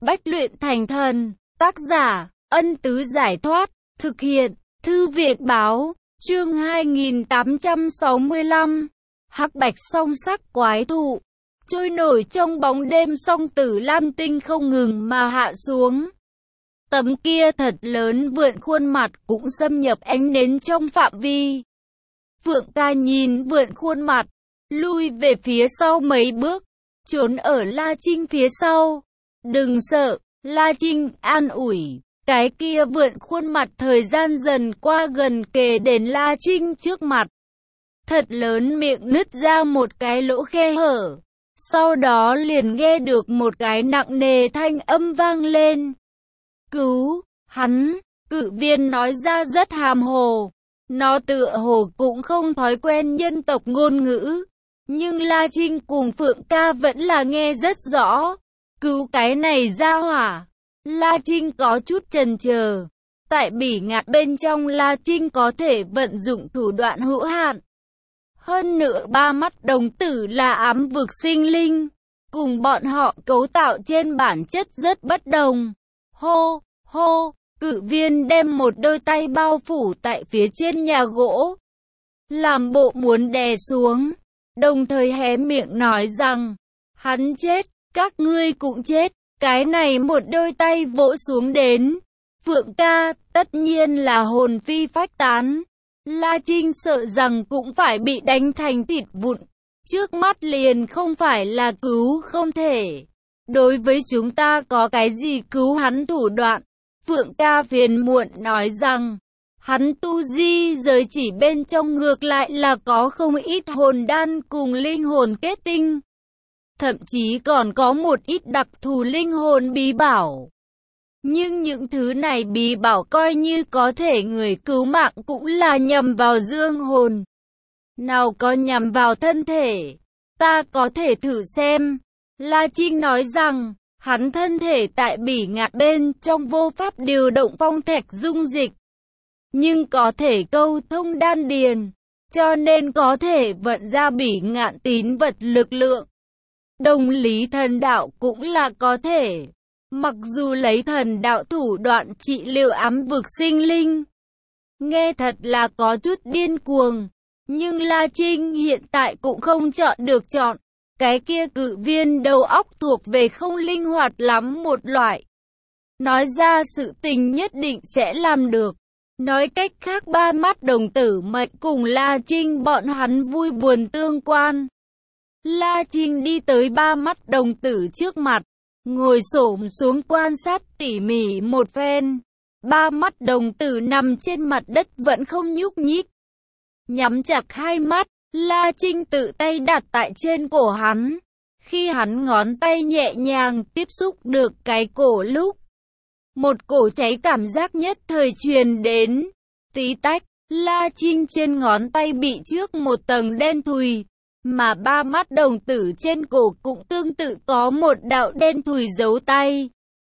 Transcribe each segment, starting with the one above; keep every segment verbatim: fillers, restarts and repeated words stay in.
Bách luyện thành thần. Tác giả, Ân Tứ Giải Thoát. Thực hiện, Thư Viện Báo. Chương hai nghìn tám trăm sáu mươi lăm. Hắc bạch song sắc quái thụ. Trôi nổi trong bóng đêm, song tử lam tinh không ngừng mà hạ xuống. Tấm kia thật lớn vượn khuôn mặt cũng xâm nhập ánh nến trong phạm vi. Phượng ca nhìn vượn khuôn mặt, lui về phía sau mấy bước, trốn ở La Trinh phía sau. Đừng sợ, La Trinh an ủi. Cái kia vượn khuôn mặt thời gian dần qua gần kề đến La Trinh trước mặt. Thật lớn miệng nứt ra một cái lỗ khe hở. Sau đó liền nghe được một cái nặng nề thanh âm vang lên. Cứu, hắn, cự viên nói ra rất hàm hồ. Nó tựa hồ cũng không thói quen nhân tộc ngôn ngữ. Nhưng La Trinh cùng Phượng ca vẫn là nghe rất rõ. Cứu cái này ra hỏa. La Trinh có chút chần chờ. Tại bỉ ngạn bên trong La Trinh có thể vận dụng thủ đoạn hữu hạn. Hơn nữa ba mắt đồng tử là ám vực sinh linh. Cùng bọn họ cấu tạo trên bản chất rất bất đồng. Hô, hô, cự viên đem một đôi tay bao phủ tại phía trên nhà gỗ. Làm bộ muốn đè xuống. Đồng thời hé miệng nói rằng, hắn chết, các ngươi cũng chết. Cái này một đôi tay vỗ xuống đến. Phượng ca, tất nhiên là hồn phi phách tán. La Trinh sợ rằng cũng phải bị đánh thành thịt vụn. Trước mắt liền không phải là cứu không thể. Đối với chúng ta có cái gì cứu hắn thủ đoạn. Phượng ca phiền muộn nói rằng, hắn tu di giới chỉ bên trong ngược lại là có không ít hồn đan cùng linh hồn kết tinh. Thậm chí còn có một ít đặc thù linh hồn bí bảo. Nhưng những thứ này bí bảo coi như có thể người cứu mạng cũng là nhằm vào dương hồn. Nào có nhằm vào thân thể. Ta có thể thử xem. La Trinh nói rằng, hắn thân thể tại bỉ ngạn bên trong vô pháp điều động phong thạch dung dịch. Nhưng có thể câu thông đan điền. Cho nên có thể vận ra bỉ ngạn tín vật lực lượng. Đồng lý thần đạo cũng là có thể. Mặc dù lấy thần đạo thủ đoạn trị liệu ám vực sinh linh. Nghe thật là có chút điên cuồng. Nhưng La Trinh hiện tại cũng không chọn được chọn. Cái kia cự viên đầu óc thuộc về không linh hoạt lắm một loại. Nói ra sự tình nhất định sẽ làm được. Nói cách khác ba mắt đồng tử mệnh cùng La Trinh bọn hắn vui buồn tương quan. La Trinh đi tới ba mắt đồng tử trước mặt. Ngồi xổm xuống quan sát tỉ mỉ một phen. Ba mắt đồng tử nằm trên mặt đất vẫn không nhúc nhích. Nhắm chặt hai mắt, La Trinh tự tay đặt tại trên cổ hắn. Khi hắn ngón tay nhẹ nhàng tiếp xúc được cái cổ lúc. Một cổ cháy cảm giác nhất thời truyền đến. Tí tách, La Trinh trên ngón tay bị trước một tầng đen thùi. Mà ba mắt đồng tử trên cổ cũng tương tự có một đạo đen thùi dấu tay.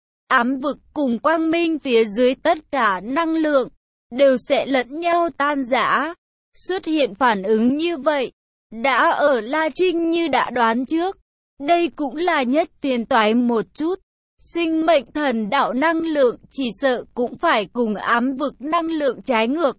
Ám vực cùng quang minh phía dưới tất cả năng lượng đều sẽ lẫn nhau tan rã. Xuất hiện phản ứng như vậy, đã ở La Trinh như đã đoán trước. Đây cũng là nhất phiền toái một chút. Sinh mệnh thần đạo năng lượng chỉ sợ cũng phải cùng ám vực năng lượng trái ngược.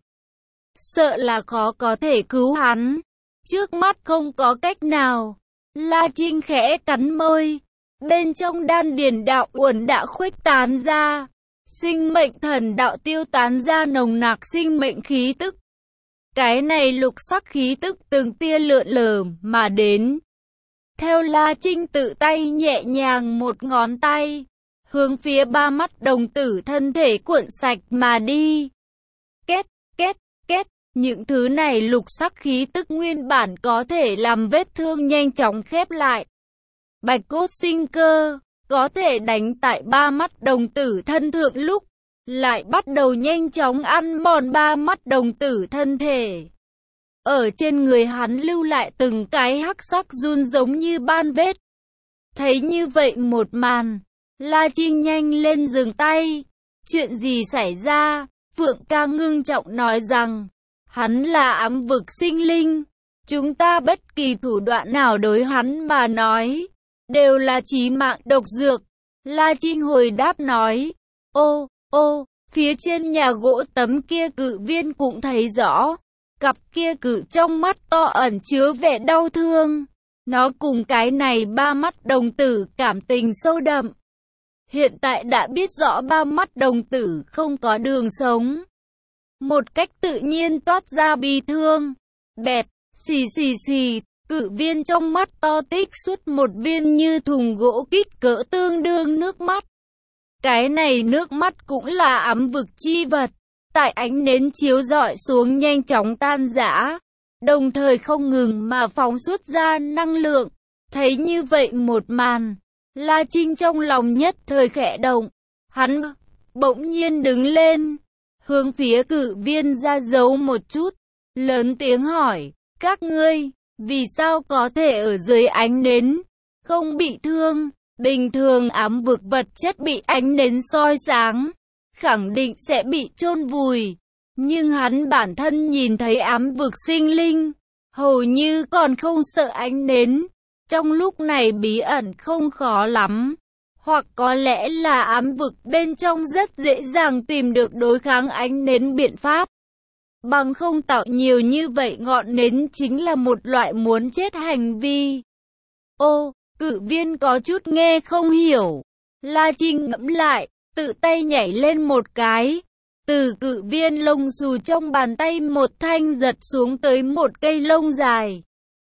Sợ là khó có thể cứu hắn. Trước mắt không có cách nào. La Trinh khẽ cắn môi. Bên trong đan điền đạo uẩn đã khuếch tán ra. Sinh mệnh thần đạo tiêu tán ra nồng nặc sinh mệnh khí tức. Cái này lục sắc khí tức từng tia lượn lờ mà đến. Theo La Trinh tự tay nhẹ nhàng một ngón tay. Hướng phía ba mắt đồng tử thân thể cuộn sạch mà đi. Kết, kết, kết. Những thứ này lục sắc khí tức nguyên bản có thể làm vết thương nhanh chóng khép lại. Bạch cốt sinh cơ, có thể đánh tại ba mắt đồng tử thân thượng lúc, lại bắt đầu nhanh chóng ăn mòn ba mắt đồng tử thân thể. Ở trên người hắn lưu lại từng cái hắc sắc run giống như ban vết. Thấy như vậy một màn, La Trinh nhanh lên dừng tay. Chuyện gì xảy ra? Phượng ca ngưng trọng nói rằng, hắn là ám vực sinh linh. Chúng ta bất kỳ thủ đoạn nào đối hắn mà nói, đều là chí mạng độc dược. La Trinh hồi đáp nói, ô, ô, phía trên nhà gỗ tấm kia cự viên cũng thấy rõ. Cặp kia cự trong mắt to ẩn chứa vẻ đau thương. Nó cùng cái này ba mắt đồng tử cảm tình sâu đậm. Hiện tại đã biết rõ ba mắt đồng tử không có đường sống. Một cách tự nhiên toát ra bi thương. Bẹp, xì xì xì, cự viên trong mắt to tích xuất một viên như thùng gỗ kích cỡ tương đương nước mắt. Cái này nước mắt cũng là ám vực chi vật. Tại ánh nến chiếu rọi xuống nhanh chóng tan rã, đồng thời không ngừng mà phóng xuất ra năng lượng. Thấy như vậy một màn, La Trinh trong lòng nhất thời khẽ động. Hắn bỗng nhiên đứng lên, hướng phía cự viên ra dấu một chút, lớn tiếng hỏi, các ngươi, vì sao có thể ở dưới ánh nến, không bị thương? Bình thường ám vực vật chất bị ánh nến soi sáng, khẳng định sẽ bị chôn vùi. Nhưng hắn bản thân nhìn thấy ám vực sinh linh, hầu như còn không sợ ánh nến. Trong lúc này bí ẩn không khó lắm. Hoặc có lẽ là ám vực bên trong rất dễ dàng tìm được đối kháng ánh nến biện pháp. Bằng không tạo nhiều như vậy ngọn nến chính là một loại muốn chết hành vi. Ô, cự viên có chút nghe không hiểu. La Trinh ngẫm lại, tự tay nhảy lên một cái. Từ cự viên lông xù trong bàn tay một thanh giật xuống tới một cây lông dài.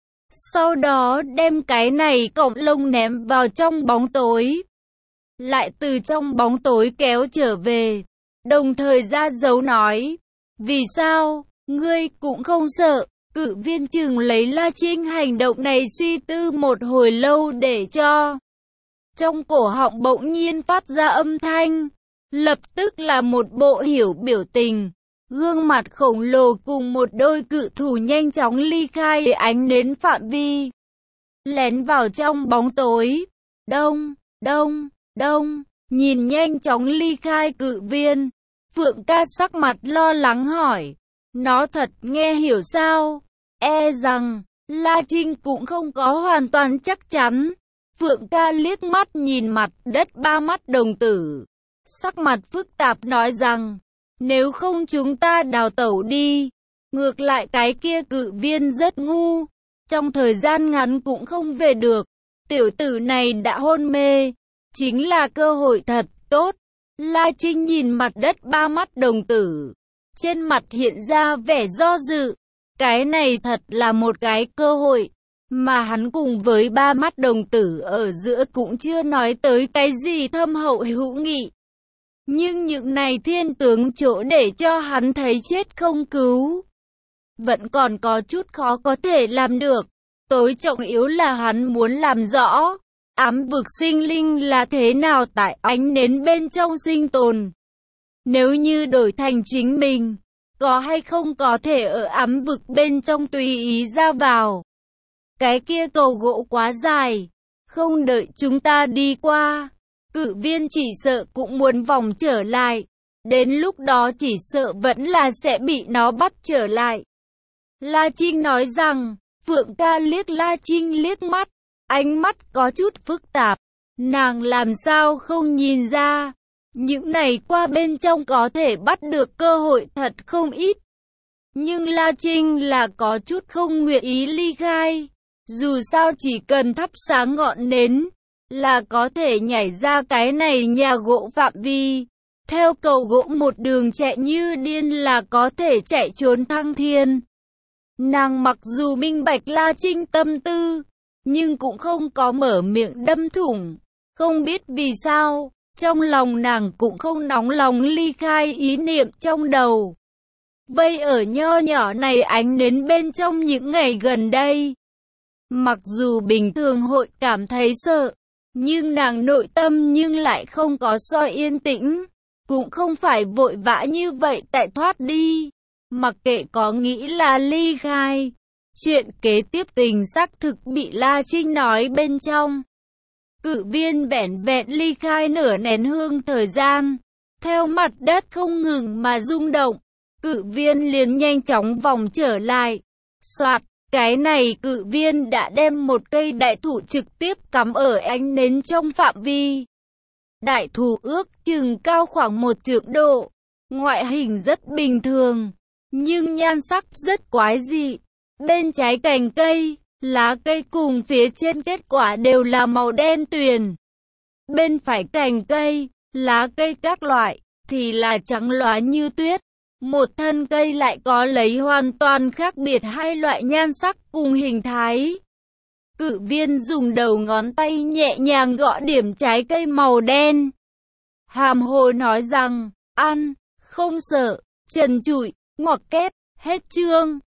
Sau đó đem cái này cọng lông ném vào trong bóng tối. Lại từ trong bóng tối kéo trở về. Đồng thời ra dấu nói. Vì sao, ngươi cũng không sợ? Cự viên chừng lấy La Trinh hành động này suy tư một hồi lâu để cho. Trong cổ họng bỗng nhiên phát ra âm thanh. Lập tức là một bộ hiểu biểu tình. Gương mặt khổng lồ cùng một đôi cự thủ nhanh chóng ly khai ánh nến phạm vi. Lén vào trong bóng tối. Đông, đông, đông. Nhìn nhanh chóng ly khai cự viên. Phượng ca sắc mặt lo lắng hỏi. Nó thật nghe hiểu sao? E rằng, La Trinh cũng không có hoàn toàn chắc chắn. Phượng ca liếc mắt nhìn mặt đất ba mắt đồng tử. Sắc mặt phức tạp nói rằng, nếu không chúng ta đào tẩu đi. Ngược lại cái kia cự viên rất ngu. Trong thời gian ngắn cũng không về được. Tiểu tử này đã hôn mê. Chính là cơ hội thật tốt. La Trinh nhìn mặt đất ba mắt đồng tử. Trên mặt hiện ra vẻ do dự. Cái này thật là một cái cơ hội. Mà hắn cùng với ba mắt đồng tử ở giữa cũng chưa nói tới cái gì thâm hậu hữu nghị. Nhưng những này thiên tướng chỗ để cho hắn thấy chết không cứu. Vẫn còn có chút khó có thể làm được. Tối trọng yếu là hắn muốn làm rõ. Ám vực sinh linh là thế nào tại ánh nến bên trong sinh tồn. Nếu như đổi thành chính mình, có hay không có thể ở ám vực bên trong tùy ý ra vào. Cái kia cầu gỗ quá dài, không đợi chúng ta đi qua. Cự viên chỉ sợ cũng muốn vòng trở lại. Đến lúc đó chỉ sợ vẫn là sẽ bị nó bắt trở lại. La Trinh nói rằng, Phượng ca liếc La Trinh liếc mắt. Ánh mắt có chút phức tạp. Nàng làm sao không nhìn ra. Những này qua bên trong có thể bắt được cơ hội thật không ít. Nhưng La Trinh là có chút không nguyện ý ly khai. Dù sao chỉ cần thắp sáng ngọn nến là có thể nhảy ra cái này nhà gỗ phạm vi. Theo cầu gỗ một đường chạy như điên là có thể chạy trốn thăng thiên. Nàng mặc dù minh bạch La Trinh tâm tư, nhưng cũng không có mở miệng đâm thủng. Không biết vì sao, trong lòng nàng cũng không nóng lòng ly khai ý niệm trong đầu. Vây ở nho nhỏ này ánh nến bên trong những ngày gần đây. Mặc dù bình thường hội cảm thấy sợ, nhưng nàng nội tâm nhưng lại không có soi yên tĩnh. Cũng không phải vội vã như vậy tại thoát đi. Mặc kệ có nghĩ là ly khai. Chuyện kế tiếp tình xác thực bị La Trinh nói bên trong. Cự viên vẻn vẹn ly khai nửa nén hương thời gian. Theo mặt đất không ngừng mà rung động. Cự viên liền nhanh chóng vòng trở lại. Soạt, cái này cự viên đã đem một cây đại thụ trực tiếp cắm ở ánh nến trong phạm vi. Đại thụ ước chừng cao khoảng một trượng độ. Ngoại hình rất bình thường, nhưng nhan sắc rất quái dị. Bên trái cành cây, lá cây cùng phía trên kết quả đều là màu đen tuyền. Bên phải cành cây, lá cây các loại, thì là trắng lóa như tuyết. Một thân cây lại có lấy hoàn toàn khác biệt hai loại nhan sắc cùng hình thái. Cự viên dùng đầu ngón tay nhẹ nhàng gõ điểm trái cây màu đen. Hàm hồ nói rằng, ăn, không sợ, trần trụi, ngoặc kép, hết chương.